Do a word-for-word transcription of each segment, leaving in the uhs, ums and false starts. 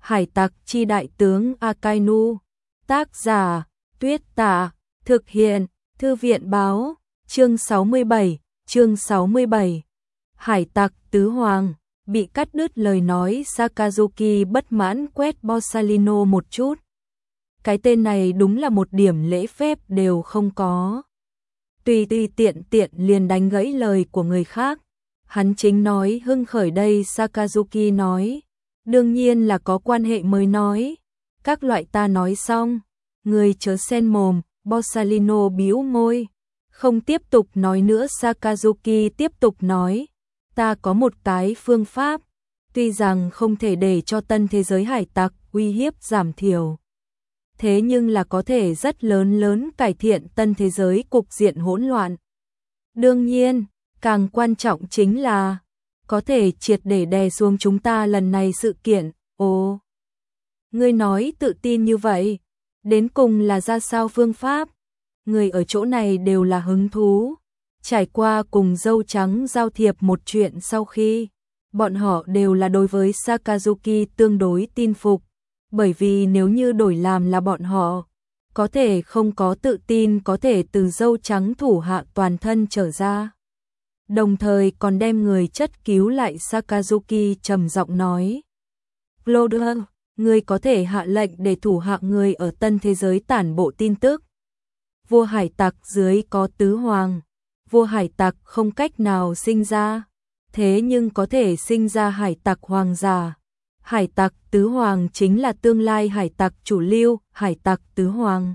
Hải tặc chi đại tướng Akainu. Tác giả Tuyết Tạ. Thực hiện Thư viện Báo. Chương sáu mươi bảy. Chương sáu mươi bảy. Hải tặc tứ hoàng. Bị cắt đứt lời nói, Sakazuki bất mãn quét Borsalino một chút. Cái tên này đúng là một điểm lễ phép đều không có. Tùy tùy tiện tiện liền đánh gãy lời của người khác. Hắn chính nói hưng khởi đây, Sakazuki nói. Đương nhiên là có quan hệ mới nói. Các loại ta nói xong. Người chớ xen mồm. Borsalino bĩu môi. Không tiếp tục nói nữa. Sakazuki tiếp tục nói. Ta có một cái phương pháp. Tuy rằng không thể để cho tân thế giới hải tặc uy hiếp giảm thiểu. Thế nhưng là có thể rất lớn lớn cải thiện tân thế giới cục diện hỗn loạn. Đương nhiên, càng quan trọng chính là có thể triệt để đè xuống chúng ta lần này sự kiện. Ồ, ngươi nói tự tin như vậy, đến cùng là ra sao phương pháp? Người ở chỗ này đều là hứng thú. Trải qua cùng dâu trắng giao thiệp một chuyện sau khi, bọn họ đều là đối với Sakazuki tương đối tin phục. Bởi vì nếu như đổi làm là bọn họ, có thể không có tự tin có thể từ dâu trắng thủ hạ toàn thân trở ra. Đồng thời còn đem người chất cứu lại. Sakazuki trầm giọng nói. Cloder, ngươi có thể hạ lệnh để thủ hạ người ở tân thế giới tản bộ tin tức. Vua hải tặc dưới có tứ hoàng. Vua hải tặc không cách nào sinh ra, thế nhưng có thể sinh ra hải tặc hoàng giả. Hải tặc tứ hoàng chính là tương lai hải tặc chủ lưu, hải tặc tứ hoàng.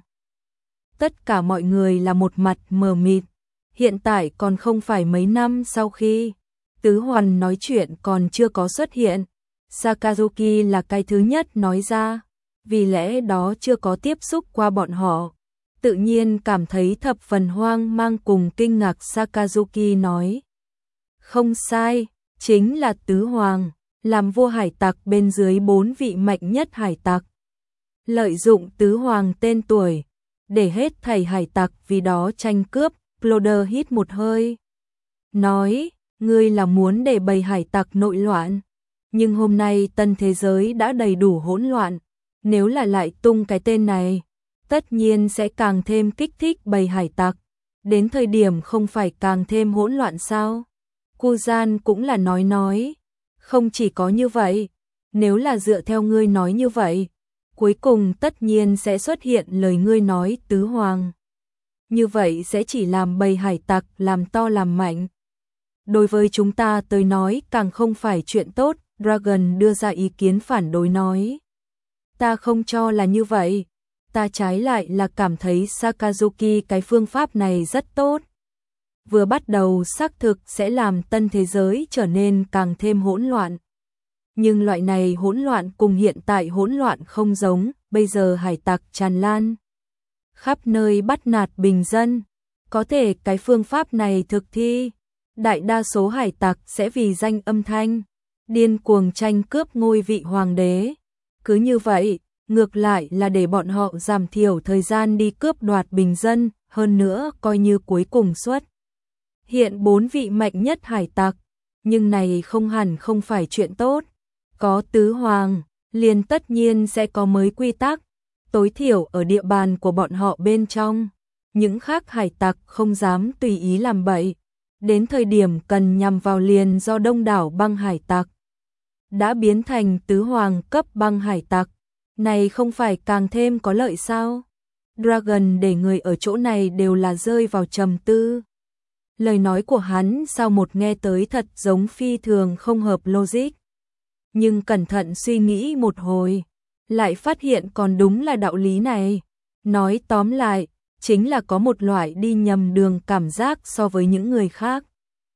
Tất cả mọi người là một mặt mờ mịt. Hiện tại còn không phải mấy năm sau khi tứ hoàng nói chuyện còn chưa có xuất hiện. Sakazuki là cái thứ nhất nói ra, vì lẽ đó chưa có tiếp xúc qua bọn họ. Tự nhiên cảm thấy thập phần hoang mang cùng kinh ngạc. Sakazuki nói. Không sai, chính là tứ hoàng. Làm vua hải tặc bên dưới bốn vị mạnh nhất hải tặc. Lợi dụng tứ hoàng tên tuổi, để hết thảy hải tặc vì đó tranh cướp. Cloder hít một hơi. Nói, ngươi là muốn để bầy hải tặc nội loạn. Nhưng hôm nay tân thế giới đã đầy đủ hỗn loạn. Nếu là lại tung cái tên này, tất nhiên sẽ càng thêm kích thích bầy hải tặc. Đến thời điểm không phải càng thêm hỗn loạn sao? Kuzan cũng là nói nói. Không chỉ có như vậy, nếu là dựa theo ngươi nói như vậy, cuối cùng tất nhiên sẽ xuất hiện lời ngươi nói tứ hoàng. Như vậy sẽ chỉ làm bầy hải tặc làm to làm mạnh. Đối với chúng ta tới nói càng không phải chuyện tốt. Dragon đưa ra ý kiến phản đối nói. Ta không cho là như vậy. Ta trái lại là cảm thấy Sakazuki cái phương pháp này rất tốt. Vừa bắt đầu xác thực sẽ làm tân thế giới trở nên càng thêm hỗn loạn. Nhưng loại này hỗn loạn cùng hiện tại hỗn loạn không giống. Bây giờ hải tặc tràn lan, khắp nơi bắt nạt bình dân. Có thể cái phương pháp này thực thi, đại đa số hải tặc sẽ vì danh âm thanh, điên cuồng tranh cướp ngôi vị hoàng đế. Cứ như vậy, ngược lại là để bọn họ giảm thiểu thời gian đi cướp đoạt bình dân. Hơn nữa coi như cuối cùng xuất hiện bốn vị mạnh nhất hải tặc, nhưng này không hẳn không phải chuyện tốt. Có tứ hoàng, liền tất nhiên sẽ có mới quy tắc, tối thiểu ở địa bàn của bọn họ bên trong. Những khác hải tặc không dám tùy ý làm bậy. Đến thời điểm cần nhằm vào liền do đông đảo băng hải tặc đã biến thành tứ hoàng cấp băng hải tặc. Này không phải càng thêm có lợi sao? Dragon để người ở chỗ này đều là rơi vào trầm tư. Lời nói của hắn sau một nghe tới thật giống phi thường không hợp logic. Nhưng cẩn thận suy nghĩ một hồi, lại phát hiện còn đúng là đạo lý này. Nói tóm lại, chính là có một loại đi nhầm đường cảm giác so với những người khác.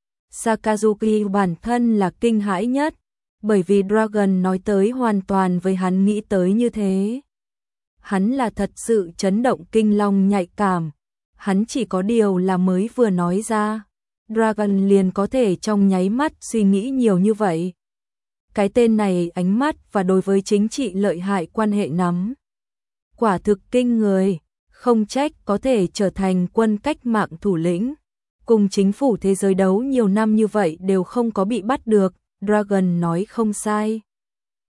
Sakazuki bản thân là kinh hãi nhất, bởi vì Dragon nói tới hoàn toàn với hắn nghĩ tới như thế. Hắn là thật sự chấn động kinh long nhạy cảm. Hắn chỉ có điều là mới vừa nói ra, Dragon liền có thể trong nháy mắt suy nghĩ nhiều như vậy. Cái tên này ánh mắt và đối với chính trị lợi hại quan hệ nắm. Quả thực kinh người, không trách có thể trở thành quân cách mạng thủ lĩnh. Cùng chính phủ thế giới đấu nhiều năm như vậy đều không có bị bắt được. Dragon nói không sai.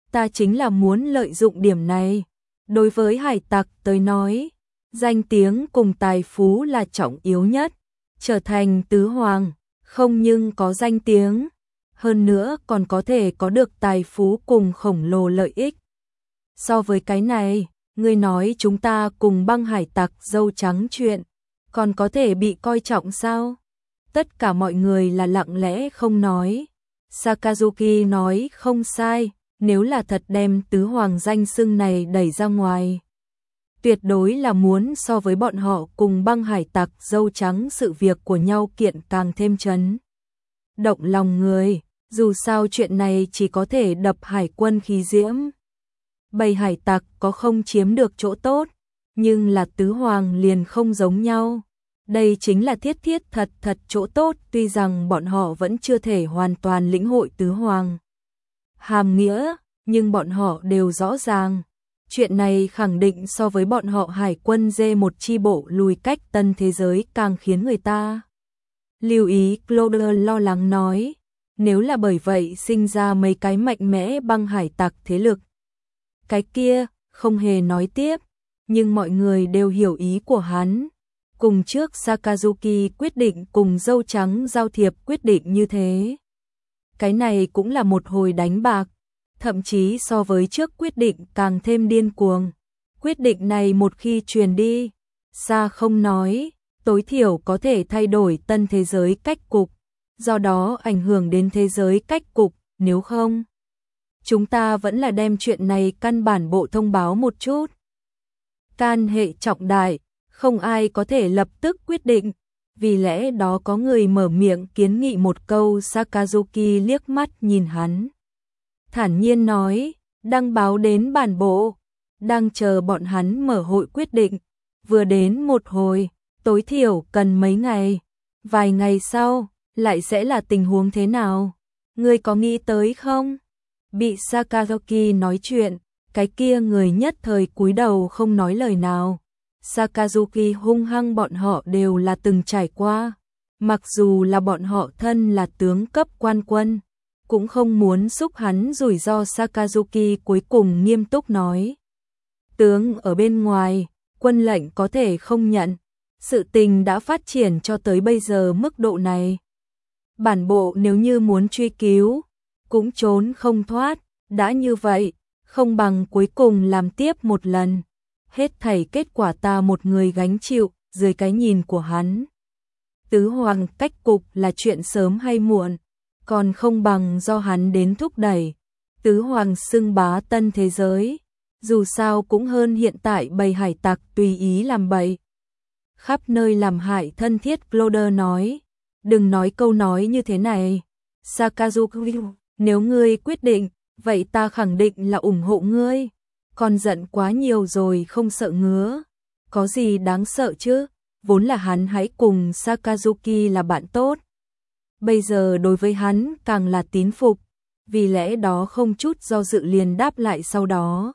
ta chính là muốn lợi dụng điểm này. Đối với hải tặc tới nói, danh tiếng cùng tài phú là trọng yếu nhất. Trở thành tứ hoàng, không nhưng có danh tiếng, hơn nữa còn có thể có được tài phú cùng khổng lồ lợi ích. So với cái này, ngươi nói chúng ta cùng băng hải tặc dâu trắng chuyện, còn có thể bị coi trọng sao? Tất cả mọi người là lặng lẽ không nói. Sakazuki nói không sai, nếu là thật đem tứ hoàng danh xưng này đẩy ra ngoài, tuyệt đối là muốn so với bọn họ cùng băng hải tặc dâu trắng sự việc của nhau kiện càng thêm chấn động lòng người, dù sao chuyện này chỉ có thể đập hải quân khí diễm. Bầy hải tặc có không chiếm được chỗ tốt, nhưng là tứ hoàng liền không giống nhau. Đây chính là thiết thiết thật thật chỗ tốt, tuy rằng bọn họ vẫn chưa thể hoàn toàn lĩnh hội tứ hoàng hàm nghĩa, nhưng bọn họ đều rõ ràng. Chuyện này khẳng định so với bọn họ hải quân dê một chi bộ lùi cách tân thế giới càng khiến người ta lưu ý. Claude lo lắng nói, nếu là bởi vậy sinh ra mấy cái mạnh mẽ băng hải tặc thế lực. Cái kia, không hề nói tiếp, nhưng mọi người đều hiểu ý của hắn. Cùng trước Sakazuki quyết định cùng dâu trắng giao thiệp quyết định như thế. Cái này cũng là một hồi đánh bạc, thậm chí so với trước quyết định càng thêm điên cuồng. Quyết định này một khi truyền đi, xa không nói, tối thiểu có thể thay đổi tân thế giới cách cục, do đó ảnh hưởng đến thế giới cách cục, nếu không, chúng ta vẫn là đem chuyện này căn bản bộ thông báo một chút. Can hệ trọng đại, không ai có thể lập tức quyết định, vì lẽ đó có người mở miệng kiến nghị một câu. Sakazuki liếc mắt nhìn hắn, thản nhiên nói, đăng báo đến bản bộ, đang chờ bọn hắn mở hội quyết định, vừa đến một hồi, tối thiểu cần mấy ngày, vài ngày sau, lại sẽ là tình huống thế nào, ngươi có nghĩ tới không? Bị Sakazuki nói chuyện, cái kia người nhất thời cúi đầu không nói lời nào. Sakazuki hung hăng bọn họ đều là từng trải qua, mặc dù là bọn họ thân là tướng cấp quan quân, cũng không muốn xúc hắn rủi ro. Sakazuki cuối cùng nghiêm túc nói, tướng ở bên ngoài, quân lệnh có thể không nhận, sự tình đã phát triển cho tới bây giờ mức độ này. Bản bộ nếu như muốn truy cứu, cũng trốn không thoát, đã như vậy, không bằng cuối cùng làm tiếp một lần. Hết thảy kết quả ta một người gánh chịu, dưới cái nhìn của hắn. Tứ hoàng cách cục là chuyện sớm hay muộn, còn không bằng do hắn đến thúc đẩy. Tứ hoàng xưng bá tân thế giới, dù sao cũng hơn hiện tại bầy hải tặc tùy ý làm bậy, khắp nơi làm hại thân thiết. Claude nói, đừng nói câu nói như thế này. Sakazuki, nếu ngươi quyết định, vậy ta khẳng định là ủng hộ ngươi. Con giận quá nhiều rồi, không sợ ngứa, có gì đáng sợ chứ, vốn là hắn hãy cùng Sakazuki là bạn tốt. Bây giờ đối với hắn càng là tín phục, vì lẽ đó không chút do dự liền đáp lại sau đó.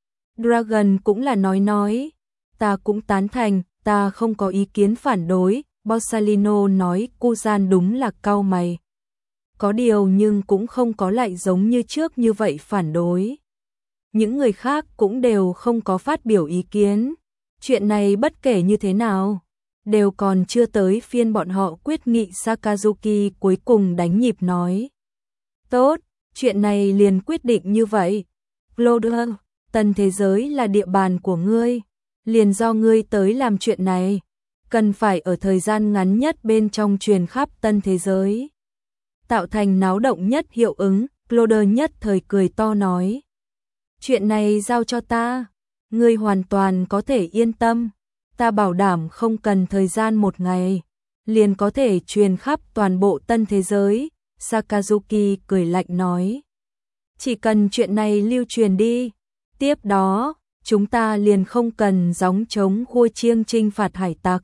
Dragon cũng là nói nói, ta cũng tán thành, ta không có ý kiến phản đối. Borsalino nói, Kuzan đúng là cau mày. Có điều nhưng cũng không có lại giống như trước như vậy phản đối. Những người khác cũng đều không có phát biểu ý kiến. Chuyện này bất kể như thế nào, đều còn chưa tới phiên bọn họ quyết nghị. Sakazuki cuối cùng đánh nhịp nói, tốt, chuyện này liền quyết định như vậy. Claude, tân thế giới là địa bàn của ngươi, liền do ngươi tới làm chuyện này, cần phải ở thời gian ngắn nhất bên trong truyền khắp tân thế giới, tạo thành náo động nhất hiệu ứng. Claude nhất thời cười to nói, chuyện này giao cho ta, ngươi hoàn toàn có thể yên tâm, ta bảo đảm không cần thời gian một ngày, liền có thể truyền khắp toàn bộ tân thế giới. Sakazuki cười lạnh nói, chỉ cần chuyện này lưu truyền đi, tiếp đó, chúng ta liền không cần gióng trống khua chiêng chinh phạt hải tặc.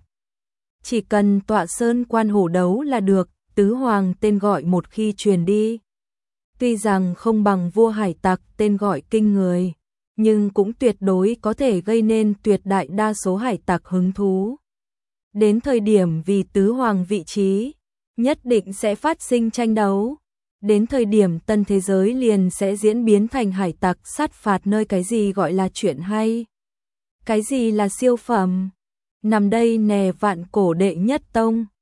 Chỉ cần tọa sơn quan hổ đấu là được. Tứ hoàng tên gọi một khi truyền đi, tuy rằng không bằng vua hải tặc tên gọi kinh người, nhưng cũng tuyệt đối có thể gây nên tuyệt đại đa số hải tặc hứng thú. Đến thời điểm vì tứ hoàng vị trí, nhất định sẽ phát sinh tranh đấu. đến thời điểm tân thế giới liền sẽ diễn biến thành hải tặc sát phạt nơi cái gì gọi là chuyện hay. Cái gì là siêu phẩm? Nằm đây nè vạn cổ đệ nhất tông.